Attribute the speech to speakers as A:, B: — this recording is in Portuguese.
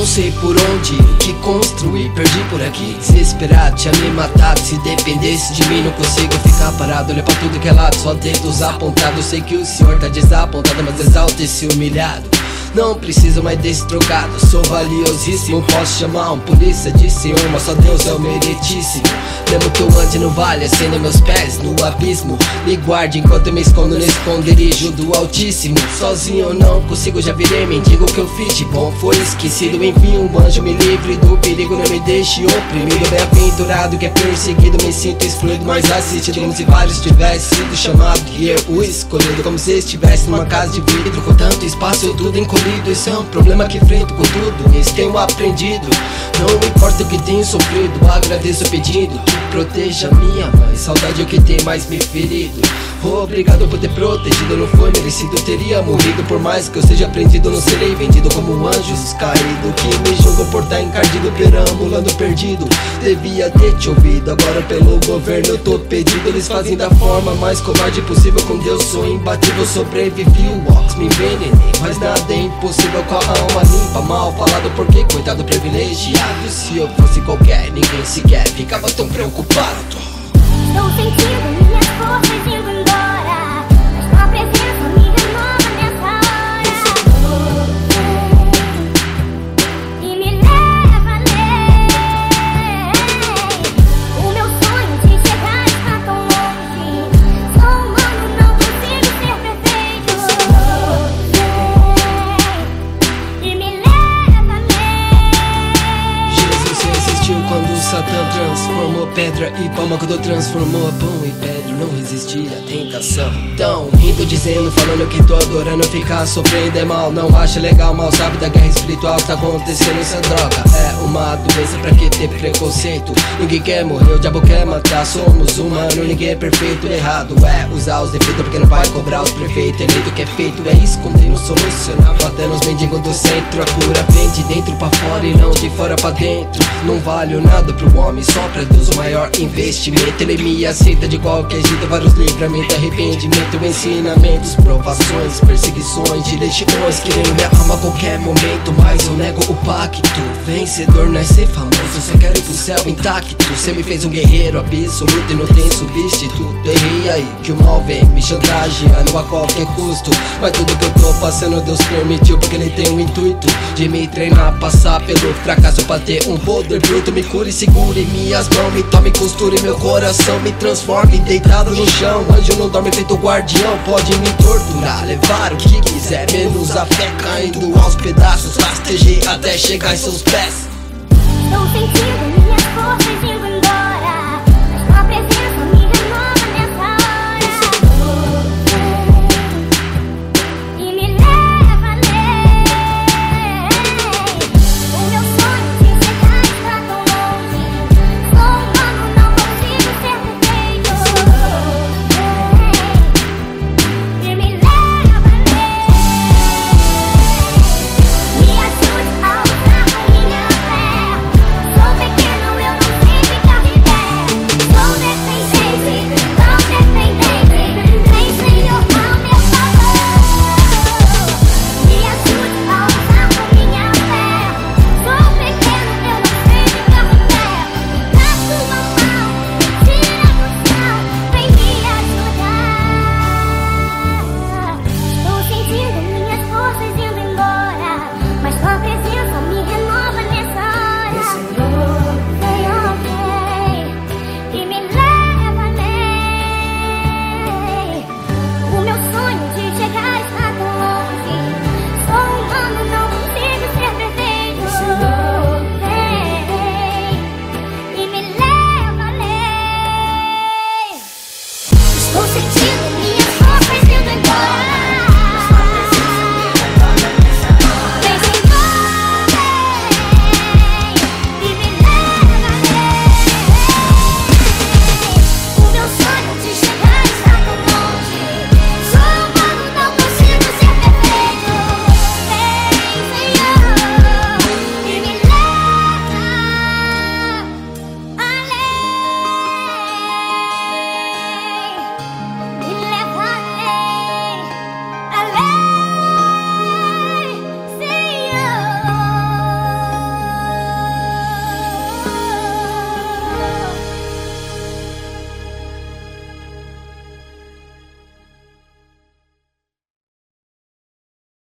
A: Não sei por onde, o que construir, perdi por aqui. Desesperado, tinha me matado. Se dependesse de mim não consigo ficar parado. Olha pra tudo que é lado, só dedos apontados. Eu sei que o senhor tá desapontado, mas exalta esse humilhado. Não preciso mais desse trocado, sou valiosíssimo. Posso chamar um polícia de senhor, mas só Deus é o meritíssimo. Mesmo que eu ande no vale, acenda meus pés no abismo. Me guarde enquanto eu me escondo no esconderijo do Altíssimo. Sozinho eu não consigo, já virei mendigo. O que eu fiz de bom foi esquecido. Enfim, um anjo me livre do perigo, não me deixe oprimido. Bem-aventurado que é perseguido, me sinto excluído, mas assistido. Como se vários tivessem sido chamado e eu o escolhido. Como se estivesse numa casa de vidro, com tanto espaço eu tudo encolhido. Esse é um problema que enfrento com tudo, isso tenho aprendido. Não importa o que tenho sofrido, agradeço o pedido que proteja minha mãe. Saudade é o que tem mais me ferido. Obrigado por ter protegido, não foi merecido, teria morrido. Por mais que eu seja prendido, não serei vendido como anjos caídos que me julgam por estar encardido, perambulando perdido. Devia ter te ouvido, agora pelo governo eu tô pedido. Eles fazem da forma mais covarde possível, com Deus sou imbatível. Sobrevivi, o Ox me envenenei, mas nada é impossível com a alma limpa. Mal falado porque coitado privilegiado. Se eu fosse qualquer, ninguém sequer ficava tão preocupado.
B: Estou sentindo minhas forças indo embora, mas tua presença me renova nessa hora. E me leva além. O meu sonho de chegar está tão longe. Sou humano, não consigo ser perfeito. E me leva além.
A: Jesus resistiu quando Satã transformou pedra e palma. Quando transformou pão e pedra, não resistia à tentação. Tão rindo, dizendo, falando que tô adorando. Ficar sofrendo é mal, não acha legal. Mal sabe da guerra espiritual que tá acontecendo. Essa droga é uma doença, pra que ter preconceito? Ninguém quer morrer, o diabo quer matar. Somos humanos, ninguém é perfeito. Errado é usar os defeitos, porque não vai cobrar os prefeitos. Eleito que é feito é esconder, não solucionar. Batendo os mendigos do centro, a cura vem de dentro pra fora e não de fora pra dentro. Não vale nada pro homem, só pra Deus o maior investimento. Ele me aceita de qualquer jeito, vários livramentos, arrependimento, ensinamentos, provações, perseguições de legiões querendo minha alma a qualquer momento, mas eu nego o pacto. Vencedor não é ser famoso, eu só quero ir pro céu intacto. Cê me fez um guerreiro absoluto e não tem substituto. Errei aí que o mal vem me chantageando a qualquer custo, mas tudo que eu tô passando Deus permitiu, porque Ele tem o intuito de me treinar, passar pelo fracasso pra ter um poder bruto. Me cure, segure minhas mãos, me tome, costure meu coração, me transforme deitado no chão. Anjo não dorme feito guardião, pode me torturar, levar o que quiser, menos a fé, caindo aos pedaços, rastejar até chegar em seus pés.
B: Estou sentindo minhas forças indo